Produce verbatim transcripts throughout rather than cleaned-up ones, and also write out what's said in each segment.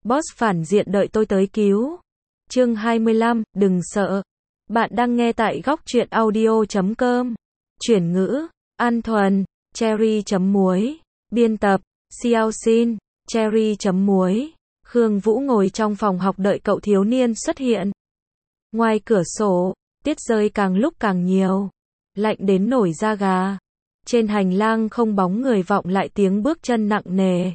Boss phản diện đợi tôi tới cứu. Chương hai mươi lăm, đừng sợ. Bạn đang nghe tại góc truyện audio chấm com. Chuyển ngữ, An Thuần, Cherry chấm muối. Biên tập, Xiao Xin, Cherry chấm muối. Khương Vũ ngồi trong phòng học đợi cậu thiếu niên xuất hiện. Ngoài cửa sổ, tiết rơi càng lúc càng nhiều. Lạnh đến nổi da gà. Trên hành lang không bóng người vọng lại tiếng bước chân nặng nề.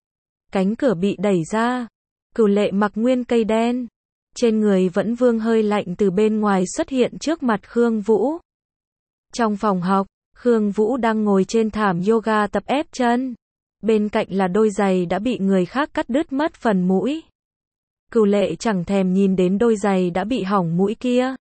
Cánh cửa bị đẩy ra. Cửu Lệ mặc nguyên cây đen. Trên người vẫn vương hơi lạnh từ bên ngoài xuất hiện trước mặt Khương Vũ. Trong phòng học, Khương Vũ đang ngồi trên thảm yoga tập ép chân. Bên cạnh là đôi giày đã bị người khác cắt đứt mất phần mũi. Cửu Lệ chẳng thèm nhìn đến đôi giày đã bị hỏng mũi kia.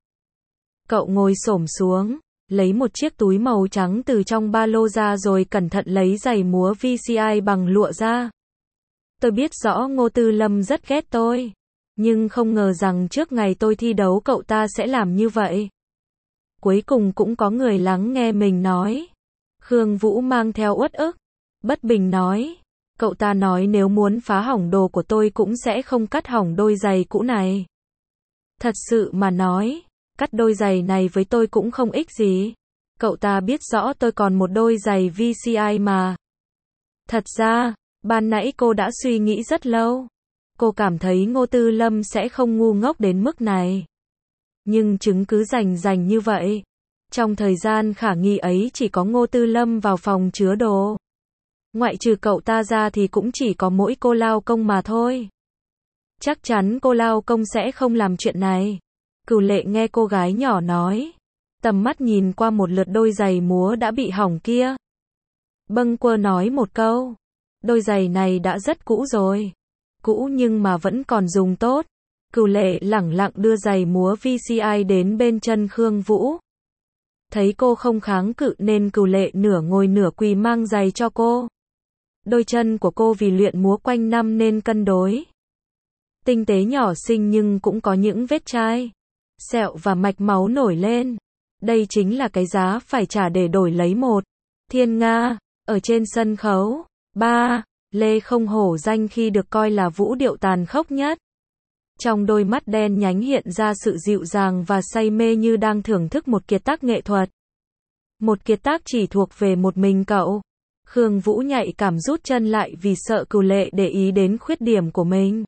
Cậu ngồi xổm xuống, lấy một chiếc túi màu trắng từ trong ba lô ra rồi cẩn thận lấy giày múa vê xê i bằng lụa ra. Tôi biết rõ Ngô Tư Lâm rất ghét tôi, nhưng không ngờ rằng trước ngày tôi thi đấu cậu ta sẽ làm như vậy. Cuối cùng cũng có người lắng nghe mình nói. Khương Vũ mang theo uất ức, bất bình nói. Cậu ta nói nếu muốn phá hỏng đồ của tôi cũng sẽ không cắt hỏng đôi giày cũ này. Thật sự mà nói, cắt đôi giày này với tôi cũng không ích gì. Cậu ta biết rõ tôi còn một đôi giày vê xê i mà. Thật ra, ban nãy cô đã suy nghĩ rất lâu. Cô cảm thấy Ngô Tư Lâm sẽ không ngu ngốc đến mức này. Nhưng chứng cứ rành rành như vậy. Trong thời gian khả nghi ấy chỉ có Ngô Tư Lâm vào phòng chứa đồ. Ngoại trừ cậu ta ra thì cũng chỉ có mỗi cô Lao Công mà thôi. Chắc chắn cô Lao Công sẽ không làm chuyện này. Cửu Lệ nghe cô gái nhỏ nói. Tầm mắt nhìn qua một lượt đôi giày múa đã bị hỏng kia. Bâng quơ nói một câu. Đôi giày này đã rất cũ rồi. Cũ nhưng mà vẫn còn dùng tốt. Cửu Lệ lẳng lặng đưa giày múa vê xê i đến bên chân Khương Vũ. Thấy cô không kháng cự nên Cửu Lệ nửa ngồi nửa quỳ mang giày cho cô. Đôi chân của cô vì luyện múa quanh năm nên cân đối. Tinh tế nhỏ xinh nhưng cũng có những vết chai, sẹo và mạch máu nổi lên. Đây chính là cái giá phải trả để đổi lấy một thiên nga. Ở trên sân khấu, ba, Lê không hổ danh khi được coi là vũ điệu tàn khốc nhất. Trong đôi mắt đen nhánh hiện ra sự dịu dàng và say mê như đang thưởng thức một kiệt tác nghệ thuật. Một kiệt tác chỉ thuộc về một mình cậu. Khương Vũ nhạy cảm rút chân lại vì sợ Cửu Lệ để ý đến khuyết điểm của mình.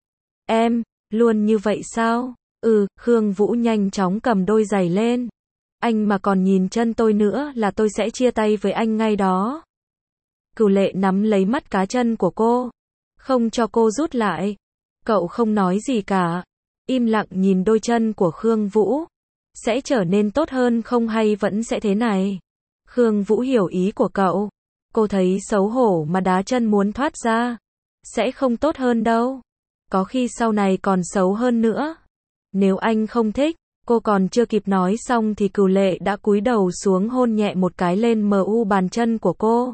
Em, luôn như vậy sao? Ừ, Khương Vũ nhanh chóng cầm đôi giày lên. Anh mà còn nhìn chân tôi nữa là tôi sẽ chia tay với anh ngay đó. Cửu Lệ nắm lấy mắt cá chân của cô, không cho cô rút lại. Cậu không nói gì cả, im lặng nhìn đôi chân của Khương Vũ. Sẽ trở nên tốt hơn không hay vẫn sẽ thế này? Khương Vũ hiểu ý của cậu. Cô thấy xấu hổ mà đá chân muốn thoát ra. Sẽ không tốt hơn đâu. Có khi sau này còn xấu hơn nữa. Nếu anh không thích, cô còn chưa kịp nói xong thì Cửu Lệ đã cúi đầu xuống hôn nhẹ một cái lên mu bàn chân của cô.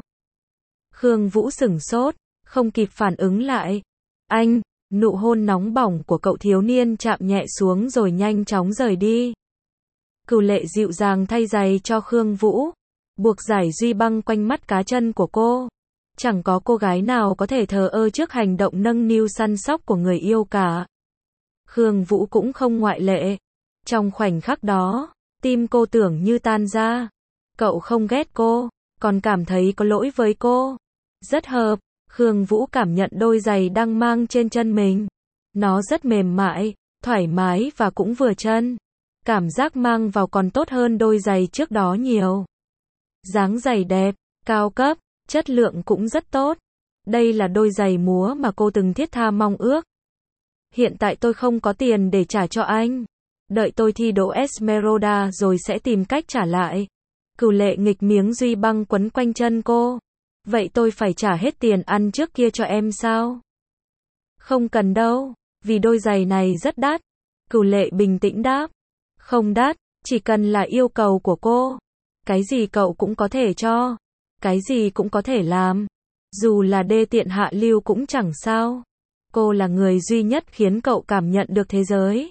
Khương Vũ sửng sốt, không kịp phản ứng lại. Anh, nụ hôn nóng bỏng của cậu thiếu niên chạm nhẹ xuống rồi nhanh chóng rời đi. Cửu Lệ dịu dàng thay giày cho Khương Vũ, buộc giải duy băng quanh mắt cá chân của cô. Chẳng có cô gái nào có thể thờ ơ trước hành động nâng niu săn sóc của người yêu cả. Khương Vũ cũng không ngoại lệ. Trong khoảnh khắc đó, tim cô tưởng như tan ra. Cậu không ghét cô, còn cảm thấy có lỗi với cô. Rất hợp, Khương Vũ cảm nhận đôi giày đang mang trên chân mình. Nó rất mềm mại, thoải mái và cũng vừa chân. Cảm giác mang vào còn tốt hơn đôi giày trước đó nhiều. Dáng giày đẹp, cao cấp, chất lượng cũng rất tốt. Đây là đôi giày múa mà cô từng thiết tha mong ước. Hiện tại tôi không có tiền để trả cho anh. Đợi tôi thi đỗ Esmeralda rồi sẽ tìm cách trả lại. Cửu Lệ nghịch miếng duy băng quấn quanh chân cô. Vậy tôi phải trả hết tiền ăn trước kia cho em sao? Không cần đâu, vì đôi giày này rất đắt. Cửu Lệ bình tĩnh đáp. Không đắt, chỉ cần là yêu cầu của cô. Cái gì cậu cũng có thể cho. Cái gì cũng có thể làm. Dù là đê tiện hạ lưu cũng chẳng sao. Cô là người duy nhất khiến cậu cảm nhận được thế giới.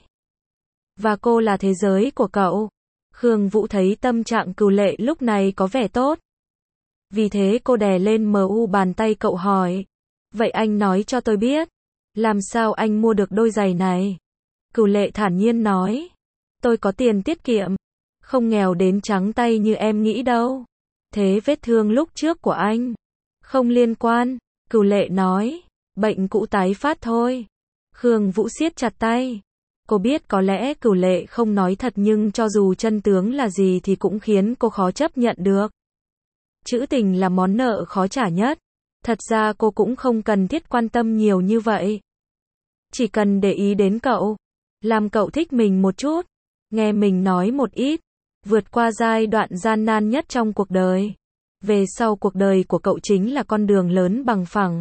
Và cô là thế giới của cậu. Khương Vũ thấy tâm trạng Cửu Lệ lúc này có vẻ tốt. Vì thế cô đè lên mu bàn tay cậu hỏi. Vậy anh nói cho tôi biết, Làm sao anh mua được đôi giày này? Cửu Lệ thản nhiên nói. Tôi có tiền tiết kiệm. Không nghèo đến trắng tay như em nghĩ đâu. Thế vết thương lúc trước của anh? Không liên quan. Cửu Lệ nói. Bệnh cũ tái phát thôi. Khương Vũ siết chặt tay. Cô biết có lẽ Cửu Lệ không nói thật nhưng cho dù chân tướng là gì thì cũng khiến cô khó chấp nhận được. Trữ tình là món nợ khó trả nhất. Thật ra cô cũng không cần thiết quan tâm nhiều như vậy. Chỉ cần để ý đến cậu. Làm cậu thích mình một chút. Nghe mình nói một ít. Vượt qua giai đoạn gian nan nhất trong cuộc đời. Về sau cuộc đời của cậu chính là con đường lớn bằng phẳng.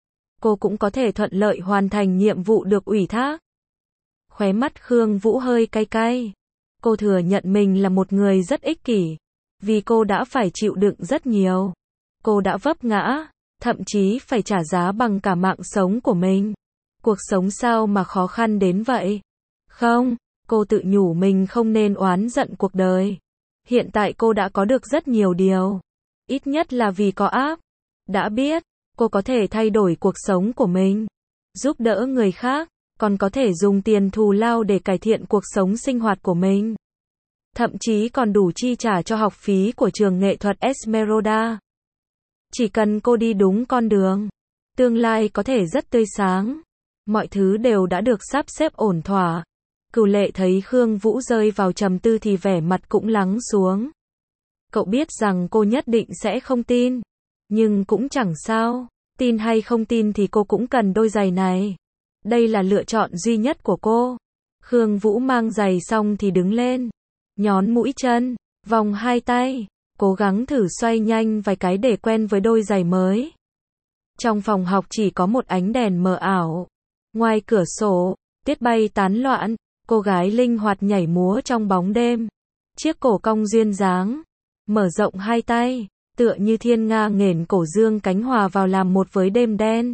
Cô cũng có thể thuận lợi hoàn thành nhiệm vụ được ủy thác. Khóe mắt Khương Vũ hơi cay cay. Cô thừa nhận mình là một người rất ích kỷ. Vì cô đã phải chịu đựng rất nhiều. Cô đã vấp ngã, thậm chí phải trả giá bằng cả mạng sống của mình. Cuộc sống sao mà khó khăn đến vậy? Không, cô tự nhủ mình không nên oán giận cuộc đời. Hiện tại cô đã có được rất nhiều điều. Ít nhất là vì có app. Đã biết, cô có thể thay đổi cuộc sống của mình. Giúp đỡ người khác, còn có thể dùng tiền thù lao để cải thiện cuộc sống sinh hoạt của mình. Thậm chí còn đủ chi trả cho học phí của trường nghệ thuật Esmeralda. Chỉ cần cô đi đúng con đường, tương lai có thể rất tươi sáng. Mọi thứ đều đã được sắp xếp ổn thỏa. Cửu Lệ thấy Khương Vũ rơi vào trầm tư thì vẻ mặt cũng lắng xuống. Cậu biết rằng cô nhất định sẽ không tin. Nhưng cũng chẳng sao. Tin hay không tin thì cô cũng cần đôi giày này. Đây là lựa chọn duy nhất của cô. Khương Vũ mang giày xong thì đứng lên. Nhón mũi chân, vòng hai tay. Cố gắng thử xoay nhanh vài cái để quen với đôi giày mới. Trong phòng học chỉ có một ánh đèn mờ ảo. Ngoài cửa sổ, tuyết bay tán loạn. Cô gái linh hoạt nhảy múa trong bóng đêm. Chiếc cổ cong duyên dáng. Mở rộng hai tay. Tựa như thiên nga nghển cổ dương cánh hòa vào làm một với đêm đen.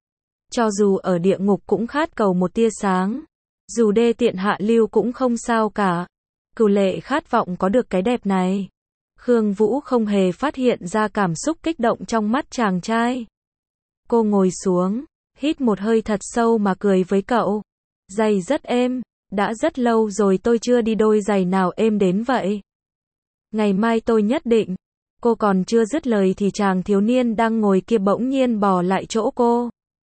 Cho dù ở địa ngục cũng khát cầu một tia sáng. Dù đê tiện hạ lưu cũng không sao cả. Cửu Lệ khát vọng có được cái đẹp này. Khương Vũ không hề phát hiện ra cảm xúc kích động trong mắt chàng trai. Cô ngồi xuống, hít một hơi thật sâu mà cười với cậu. Giày rất êm, đã rất lâu rồi tôi chưa đi đôi giày nào êm đến vậy. Ngày mai tôi nhất định. Cô còn chưa dứt lời thì chàng thiếu niên đang ngồi kia bỗng nhiên bò lại chỗ cô.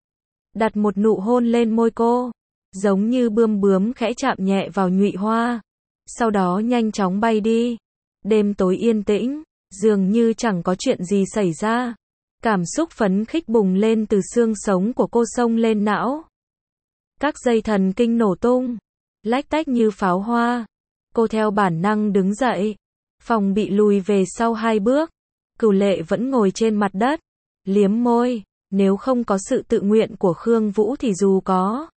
Đặt một nụ hôn lên môi cô, giống như bươm bướm khẽ chạm nhẹ vào nhụy hoa. Sau đó nhanh chóng bay đi. Đêm tối yên tĩnh, dường như chẳng có chuyện gì xảy ra. Cảm xúc phấn khích bùng lên từ xương sống của cô xông lên não. Các dây thần kinh nổ tung, lách tách như pháo hoa. Cô theo bản năng đứng dậy. Phòng bị lùi về sau hai bước. Cửu Lệ vẫn ngồi trên mặt đất, liếm môi. Nếu không có sự tự nguyện của Khương Vũ thì dù có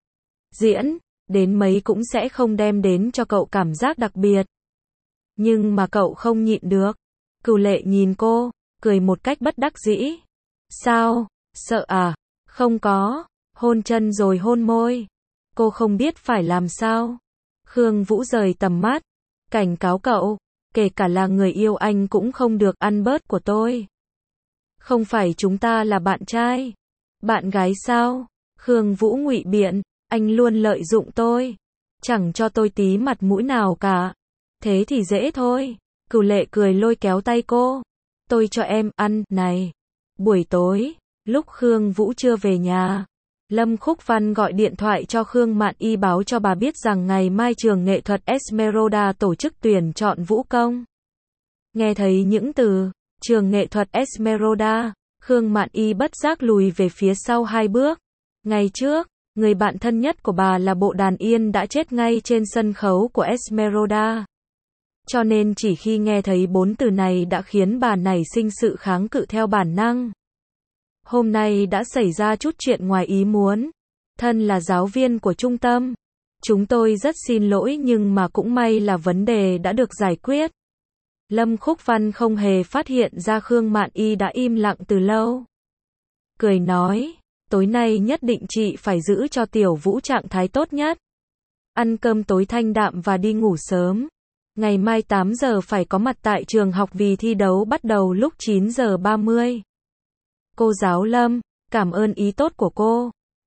diễn đến mấy cũng sẽ không đem đến cho cậu cảm giác đặc biệt. Nhưng mà cậu không nhịn được. Cửu Lệ nhìn cô, cười một cách bất đắc dĩ. Sao, sợ à? Không có. Hôn chân rồi hôn môi. Cô không biết phải làm sao. Khương Vũ rời tầm mắt, cảnh cáo cậu, kể cả là người yêu anh cũng không được ăn bớt của tôi. Không phải chúng ta là bạn trai, bạn gái sao? Khương Vũ ngụy biện, anh luôn lợi dụng tôi, chẳng cho tôi tí mặt mũi nào cả. Thế thì dễ thôi. Cửu Lệ cười lôi kéo tay cô. Tôi cho em ăn, này. Buổi tối, lúc Khương Vũ chưa về nhà, Lâm Khúc Văn gọi điện thoại cho Khương Mạn Y báo cho bà biết rằng ngày mai trường nghệ thuật Esmeralda tổ chức tuyển chọn vũ công. Nghe thấy những từ trường nghệ thuật Esmeralda, Khương Mạn Y bất giác lùi về phía sau hai bước. Ngày trước, người bạn thân nhất của bà là bộ đàn yên đã chết ngay trên sân khấu của Esmeralda. Cho nên chỉ khi nghe thấy bốn từ này đã khiến bà nảy sinh sự kháng cự theo bản năng. Hôm nay đã xảy ra chút chuyện ngoài ý muốn. Thân là giáo viên của trung tâm, chúng tôi rất xin lỗi nhưng mà cũng may là vấn đề đã được giải quyết. Lâm Khúc Văn không hề phát hiện ra Khương Mạn Y đã im lặng từ lâu. Cười nói, tối nay nhất định chị phải giữ cho Tiểu Vũ trạng thái tốt nhất. Ăn cơm tối thanh đạm và đi ngủ sớm. Ngày mai tám giờ phải có mặt tại trường học vì thi đấu bắt đầu lúc chín giờ ba mươi. Cô giáo Lâm, cảm ơn ý tốt của cô.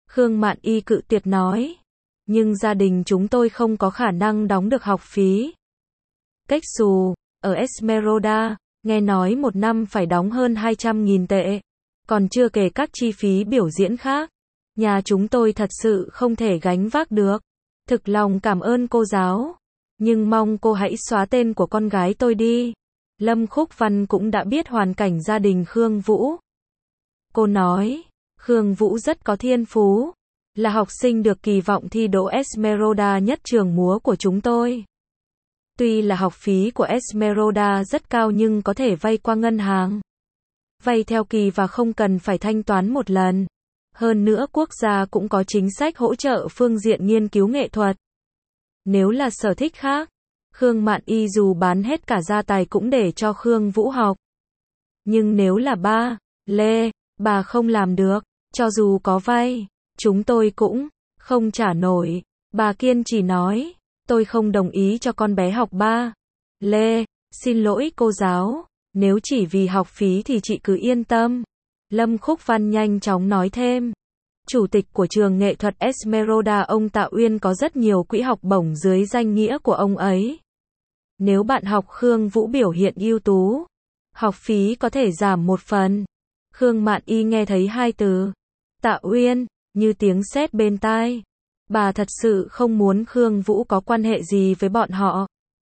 Khương Mạn Y cự tuyệt nói. Nhưng gia đình chúng tôi không có khả năng đóng được học phí. Cách xù, ở Esmeralda, nghe nói một năm phải đóng hơn hai trăm nghìn tệ. Còn chưa kể các chi phí biểu diễn khác. Nhà chúng tôi thật sự không thể gánh vác được. Thực lòng cảm ơn cô giáo. Nhưng mong cô hãy xóa tên của con gái tôi đi. Lâm Khúc Văn cũng đã biết hoàn cảnh gia đình Khương Vũ. Cô nói, Khương Vũ rất có thiên phú. Là học sinh được kỳ vọng thi đỗ Esmeralda nhất trường múa của chúng tôi. Tuy là học phí của Esmeralda rất cao nhưng có thể vay qua ngân hàng. Vay theo kỳ và không cần phải thanh toán một lần. Hơn nữa quốc gia cũng có chính sách hỗ trợ phương diện nghiên cứu nghệ thuật. Nếu là sở thích khác, Khương Mạn Y dù bán hết cả gia tài cũng để cho Khương Vũ học. Nhưng nếu là ba, Lê, bà không làm được, cho dù có vay, chúng tôi cũng không trả nổi. Bà kiên trì nói, tôi không đồng ý cho con bé học ba. Lê, xin lỗi cô giáo, nếu chỉ vì học phí thì chị cứ yên tâm. Lâm Khúc Văn nhanh chóng nói thêm. Chủ tịch của trường nghệ thuật Esmeralda ông Tạ Uyên có rất nhiều quỹ học bổng dưới danh nghĩa của ông ấy. Nếu bạn học Khương Vũ biểu hiện ưu tú, học phí có thể giảm một phần. Khương Mạn Y nghe thấy hai từ Tạ Uyên như tiếng sét bên tai. Bà thật sự không muốn Khương Vũ có quan hệ gì với bọn họ.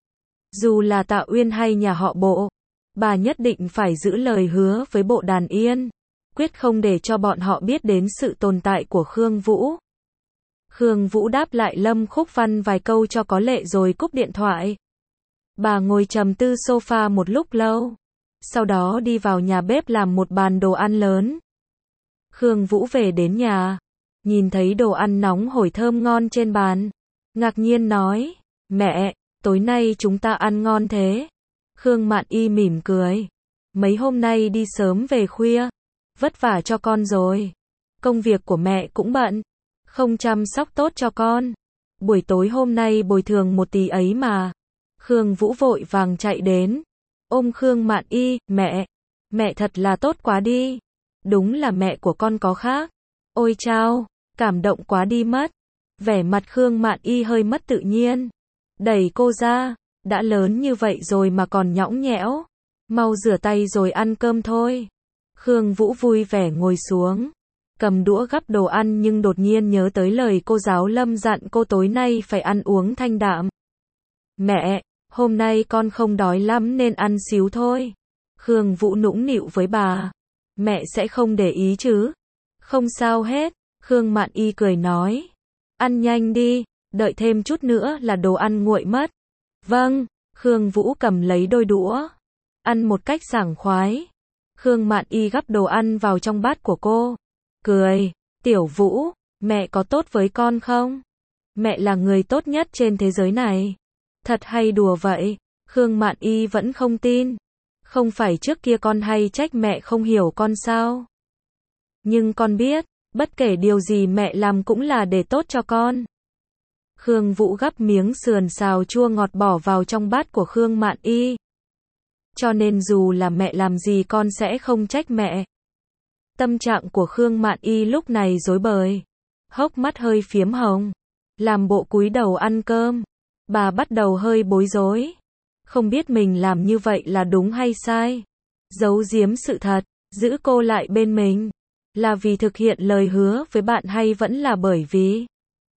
Dù là Tạ Uyên hay nhà họ Bộ, bà nhất định phải giữ lời hứa với Bộ Đàn Yên. Quyết không để cho bọn họ biết đến sự tồn tại của Khương Vũ. Khương Vũ đáp lại Lâm Khúc Văn vài câu cho có lệ rồi cúp điện thoại. Bà ngồi trầm tư sofa một lúc lâu. Sau đó đi vào nhà bếp làm một bàn đồ ăn lớn. Khương Vũ về đến nhà. Nhìn thấy đồ ăn nóng hổi thơm ngon trên bàn. Ngạc nhiên nói, mẹ, tối nay chúng ta ăn ngon thế. Khương Mạn Y mỉm cười. Mấy hôm nay đi sớm về khuya. Vất vả cho con rồi. Công việc của mẹ cũng bận. Không chăm sóc tốt cho con. Buổi tối hôm nay bồi thường một tí ấy mà. Khương Vũ vội vàng chạy đến. Ôm Khương Mạn Y, mẹ. Mẹ thật là tốt quá đi. Đúng là mẹ của con có khác. Ôi chao, cảm động quá đi mất. Vẻ mặt Khương Mạn Y hơi mất tự nhiên. Đẩy cô ra. Đã lớn như vậy rồi mà còn nhõng nhẽo. Mau rửa tay rồi ăn cơm thôi. Khương Vũ vui vẻ ngồi xuống, cầm đũa gắp đồ ăn nhưng đột nhiên nhớ tới lời cô giáo Lâm dặn cô tối nay phải ăn uống thanh đạm. Mẹ, hôm nay con không đói lắm nên ăn xíu thôi. Khương Vũ nũng nịu với bà. Mẹ sẽ không để ý chứ? Không sao hết. Khương Mạn Y cười nói. Ăn nhanh đi, đợi thêm chút nữa là đồ ăn nguội mất. Vâng, Khương Vũ cầm lấy đôi đũa. Ăn một cách sảng khoái. Khương Mạn Y gắp đồ ăn vào trong bát của cô. Cười, Tiểu Vũ, mẹ có tốt với con không? Mẹ là người tốt nhất trên thế giới này. Thật hay đùa vậy? Khương Mạn Y vẫn không tin. Không phải trước kia con hay trách mẹ không hiểu con sao? Nhưng con biết, bất kể điều gì mẹ làm cũng là để tốt cho con. Khương Vũ gắp miếng sườn xào chua ngọt bỏ vào trong bát của Khương Mạn Y. Cho nên dù là mẹ làm gì con sẽ không trách mẹ. Tâm trạng của Khương Mạn Y lúc này rối bời. Hốc mắt hơi phiếm hồng. Làm bộ cúi đầu ăn cơm. Bà bắt đầu hơi bối rối. Không biết mình làm như vậy là đúng hay sai. Giấu giếm sự thật. Giữ cô lại bên mình. Là vì thực hiện lời hứa với bạn hay vẫn là bởi vì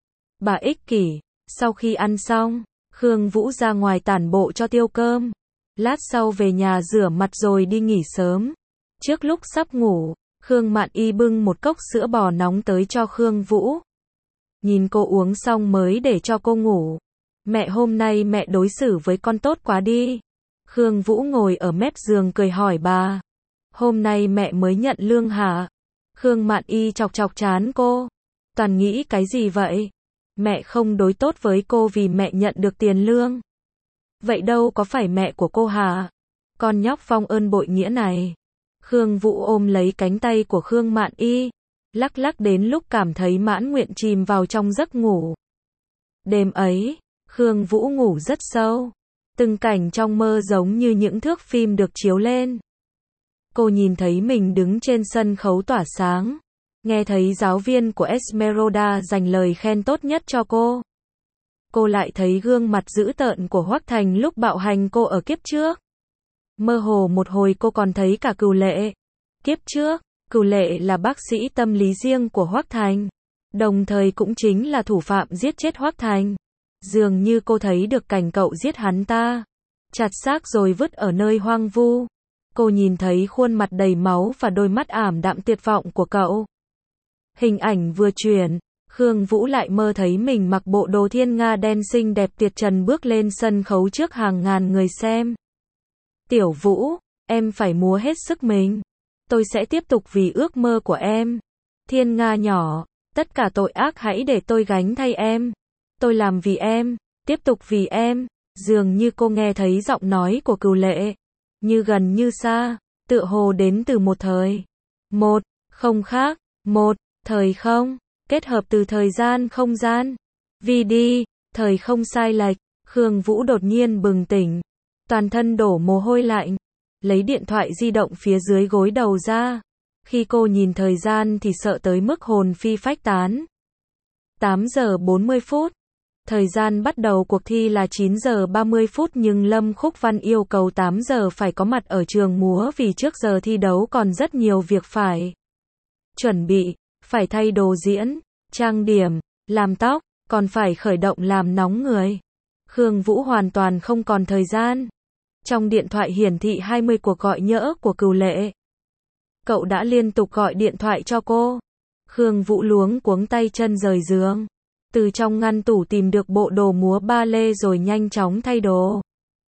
bà ích kỷ. Sau khi ăn xong, Khương Vũ ra ngoài tản bộ cho tiêu cơm. Lát sau về nhà rửa mặt rồi đi nghỉ sớm. Trước lúc sắp ngủ, Khương Mạn Y bưng một cốc sữa bò nóng tới cho Khương Vũ. Nhìn cô uống xong mới để cho cô ngủ. Mẹ hôm nay mẹ đối xử với con tốt quá đi. Khương Vũ ngồi ở mép giường cười hỏi bà. Hôm nay mẹ mới nhận lương hả? Khương Mạn Y chọc chọc trán cô. Toàn nghĩ cái gì vậy? Mẹ không đối tốt với cô vì mẹ nhận được tiền lương. Vậy đâu có phải mẹ của cô hả? Con nhóc phong ơn bội nghĩa này. Khương Vũ ôm lấy cánh tay của Khương Mạn Y. Lắc lắc đến lúc cảm thấy mãn nguyện chìm vào trong giấc ngủ. Đêm ấy, Khương Vũ ngủ rất sâu. Từng cảnh trong mơ giống như những thước phim được chiếu lên. Cô nhìn thấy mình đứng trên sân khấu tỏa sáng. Nghe thấy giáo viên của Esmeralda dành lời khen tốt nhất cho cô. Cô lại thấy gương mặt dữ tợn của Hoắc Thành lúc bạo hành cô ở kiếp trước. Mơ hồ một hồi cô còn thấy cả Cửu Lệ. Kiếp trước, Cửu Lệ là bác sĩ tâm lý riêng của Hoắc Thành, đồng thời cũng chính là thủ phạm giết chết Hoắc Thành. Dường như cô thấy được cảnh cậu giết hắn ta, chặt xác rồi vứt ở nơi hoang vu. Cô nhìn thấy khuôn mặt đầy máu và đôi mắt ảm đạm tuyệt vọng của cậu. Hình ảnh vừa chuyển, Khương Vũ lại mơ thấy mình mặc bộ đồ thiên nga đen xinh đẹp tuyệt trần bước lên sân khấu trước hàng ngàn người xem. Tiểu Vũ, em phải múa hết sức mình. Tôi sẽ tiếp tục vì ước mơ của em. Thiên nga nhỏ, tất cả tội ác hãy để tôi gánh thay em. Tôi làm vì em, tiếp tục vì em. Dường như cô nghe thấy giọng nói của Cửu Lệ, như gần như xa, tựa hồ đến từ một thời. Một, không khác, một, thời không, kết hợp từ thời gian không gian. Vì đi, thời không sai lệch, Khương Vũ đột nhiên bừng tỉnh, toàn thân đổ mồ hôi lạnh, lấy điện thoại di động phía dưới gối đầu ra. Khi cô nhìn thời gian thì sợ tới mức hồn phi phách tán. tám giờ bốn mươi phút. Thời gian bắt đầu cuộc thi là chín giờ ba mươi phút nhưng Lâm Khúc Văn yêu cầu tám giờ phải có mặt ở trường múa vì trước giờ thi đấu còn rất nhiều việc phải chuẩn bị, phải thay đồ diễn, trang điểm, làm tóc, còn phải khởi động làm nóng người. Khương Vũ hoàn toàn không còn thời gian. Trong điện thoại hiển thị hai mươi cuộc gọi nhỡ của Cửu Lệ. Cậu đã liên tục gọi điện thoại cho cô. Khương Vũ luống cuống tay chân rời giường. Từ trong ngăn tủ tìm được bộ đồ múa ba lê rồi nhanh chóng thay đồ.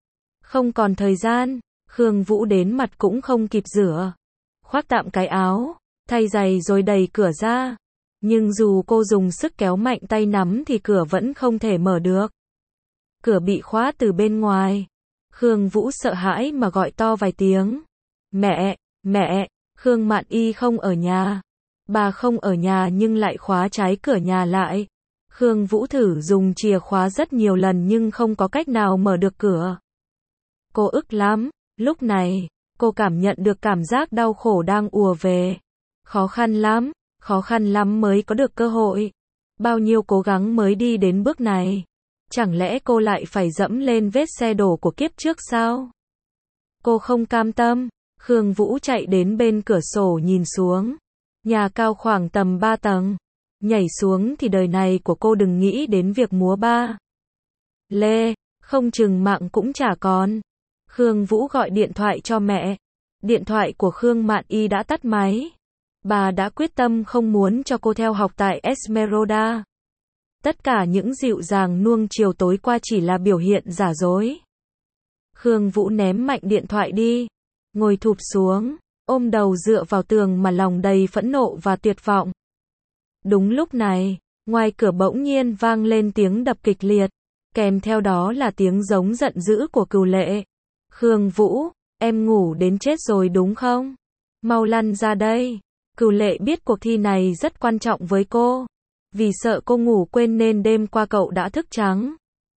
Không còn thời gian, Khương Vũ đến mặt cũng không kịp rửa. Khoác tạm cái áo, thay giày rồi đẩy cửa ra. Nhưng dù cô dùng sức kéo mạnh tay nắm thì cửa vẫn không thể mở được. Cửa bị khóa từ bên ngoài. Khương Vũ sợ hãi mà gọi to vài tiếng. Mẹ, mẹ, Khương Mạn Y không ở nhà. Bà không ở nhà nhưng lại khóa trái cửa nhà lại. Khương Vũ thử dùng chìa khóa rất nhiều lần nhưng không có cách nào mở được cửa. Cô ức lắm, lúc này, cô cảm nhận được cảm giác đau khổ đang ùa về. Khó khăn lắm, khó khăn lắm mới có được cơ hội. Bao nhiêu cố gắng mới đi đến bước này. Chẳng lẽ cô lại phải dẫm lên vết xe đổ của kiếp trước sao? Cô không cam tâm, Khương Vũ chạy đến bên cửa sổ nhìn xuống. Nhà cao khoảng tầm ba tầng. Nhảy xuống thì đời này của cô đừng nghĩ đến việc múa ba lê, không chừng mạng cũng chả còn. Khương Vũ gọi điện thoại cho mẹ. Điện thoại của Khương Mạn Y đã tắt máy. Bà đã quyết tâm không muốn cho cô theo học tại Esmeralda. Tất cả những dịu dàng nuông chiều tối qua chỉ là biểu hiện giả dối. Khương Vũ ném mạnh điện thoại đi, ngồi thụp xuống, ôm đầu dựa vào tường mà lòng đầy phẫn nộ và tuyệt vọng. Đúng lúc này, ngoài cửa bỗng nhiên vang lên tiếng đập kịch liệt, kèm theo đó là tiếng giống giận dữ của Cửu Lệ. Khương Vũ, em ngủ đến chết rồi đúng không? Mau lăn ra đây. Cửu Lệ biết cuộc thi này rất quan trọng với cô. Vì sợ cô ngủ quên nên đêm qua cậu đã thức trắng.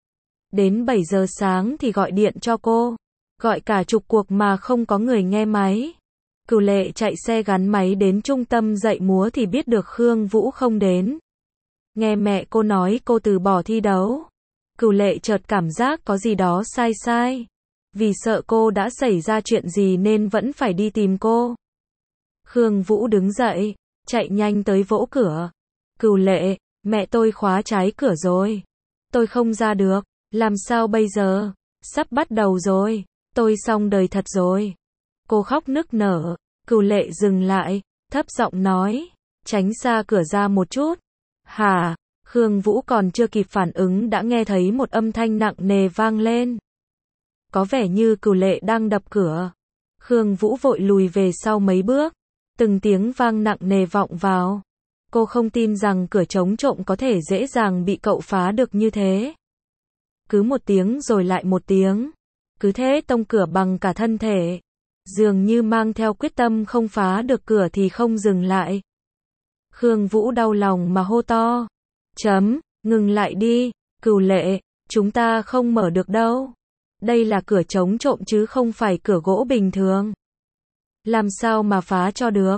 Đến bảy giờ sáng thì gọi điện cho cô. Gọi cả chục cuộc mà không có người nghe máy. Cửu Lệ chạy xe gắn máy đến trung tâm dạy múa thì biết được Khương Vũ không đến. Nghe mẹ cô nói cô từ bỏ thi đấu. Cửu Lệ chợt cảm giác có gì đó sai sai. Vì sợ cô đã xảy ra chuyện gì nên vẫn phải đi tìm cô. Khương Vũ đứng dậy, chạy nhanh tới vỗ cửa. Cửu Lệ, mẹ tôi khóa trái cửa rồi. Tôi không ra được, làm sao bây giờ? Sắp bắt đầu rồi, tôi xong đời thật rồi. Cô khóc nức nở. Cửu Lệ dừng lại, thấp giọng nói, tránh xa cửa ra một chút. Hả? Khương Vũ còn chưa kịp phản ứng đã nghe thấy một âm thanh nặng nề vang lên. Có vẻ như Cửu Lệ đang đập cửa. Khương Vũ vội lùi về sau mấy bước. Từng tiếng vang nặng nề vọng vào. Cô không tin rằng cửa chống trộm có thể dễ dàng bị cậu phá được như thế. Cứ một tiếng rồi lại một tiếng. Cứ thế tông cửa bằng cả thân thể. Dường như mang theo quyết tâm không phá được cửa thì không dừng lại. Khương Vũ đau lòng mà hô to. Chấm, ngừng lại đi, Cửu Lệ, chúng ta không mở được đâu. Đây là cửa chống trộm chứ không phải cửa gỗ bình thường. Làm sao mà phá cho được?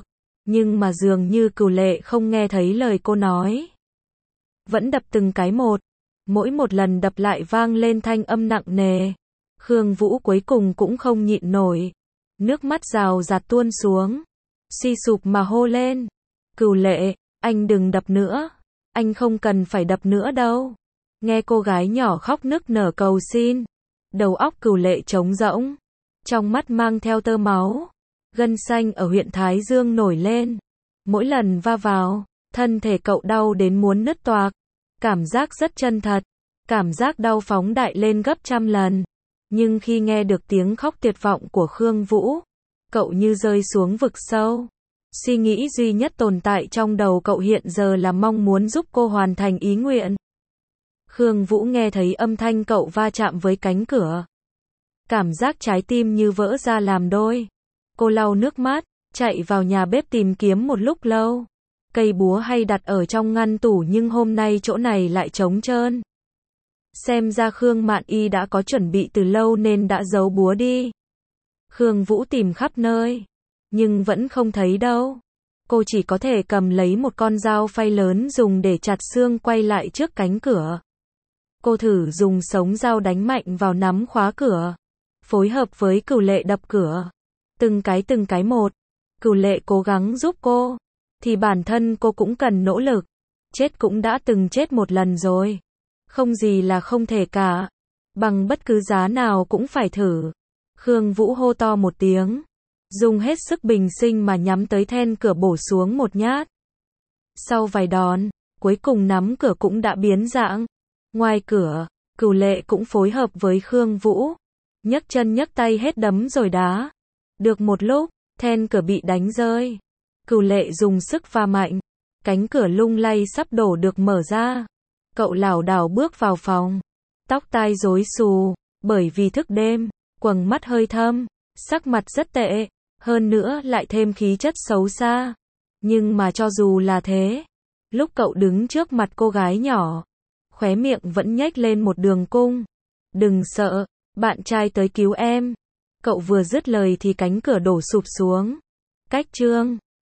Nhưng mà dường như Cửu Lệ không nghe thấy lời cô nói. Vẫn đập từng cái một. Mỗi một lần đập lại vang lên thanh âm nặng nề. Khương Vũ cuối cùng cũng không nhịn nổi. Nước mắt rào rạt tuôn xuống. Suy sụp mà hô lên. Cửu Lệ, anh đừng đập nữa. Anh không cần phải đập nữa đâu. Nghe cô gái nhỏ khóc nức nở cầu xin. Đầu óc Cửu Lệ trống rỗng. Trong mắt mang theo tơ máu. Gân xanh ở huyện Thái Dương nổi lên. Mỗi lần va vào, thân thể cậu đau đến muốn nứt toạc. Cảm giác rất chân thật. Cảm giác đau phóng đại lên gấp trăm lần. Nhưng khi nghe được tiếng khóc tuyệt vọng của Khương Vũ, cậu như rơi xuống vực sâu. Suy nghĩ duy nhất tồn tại trong đầu cậu hiện giờ là mong muốn giúp cô hoàn thành ý nguyện. Khương Vũ nghe thấy âm thanh cậu va chạm với cánh cửa. Cảm giác trái tim như vỡ ra làm đôi. Cô lau nước mắt, chạy vào nhà bếp tìm kiếm một lúc lâu. Cây búa hay đặt ở trong ngăn tủ nhưng hôm nay chỗ này lại trống trơn. Xem ra Khương Mạn Y đã có chuẩn bị từ lâu nên đã giấu búa đi. Khương Vũ tìm khắp nơi, nhưng vẫn không thấy đâu. Cô chỉ có thể cầm lấy một con dao phay lớn dùng để chặt xương quay lại trước cánh cửa. Cô thử dùng sống dao đánh mạnh vào nắm khóa cửa, phối hợp với Cửu Lệ đập cửa. Từng cái từng cái một, Cửu Lệ cố gắng giúp cô, thì bản thân cô cũng cần nỗ lực. Chết cũng đã từng chết một lần rồi. Không gì là không thể cả. Bằng bất cứ giá nào cũng phải thử. Khương Vũ hô to một tiếng. Dùng hết sức bình sinh mà nhắm tới then cửa bổ xuống một nhát. Sau vài đòn, cuối cùng nắm cửa cũng đã biến dạng. Ngoài cửa, Cửu Lệ cũng phối hợp với Khương Vũ. Nhấc chân nhấc tay hết đấm rồi đá. Được một lúc, then cửa bị đánh rơi. Cửu Lệ dùng sức va mạnh. Cánh cửa lung lay sắp đổ được mở ra. Cậu lảo đảo bước vào phòng. Tóc tai rối xù, bởi vì thức đêm, quầng mắt hơi thâm, sắc mặt rất tệ, hơn nữa lại thêm khí chất xấu xa. Nhưng mà cho dù là thế, lúc cậu đứng trước mặt cô gái nhỏ, khóe miệng vẫn nhếch lên một đường cung. Đừng sợ, bạn trai tới cứu em. Cậu vừa dứt lời thì cánh cửa đổ sụp xuống. Cách chương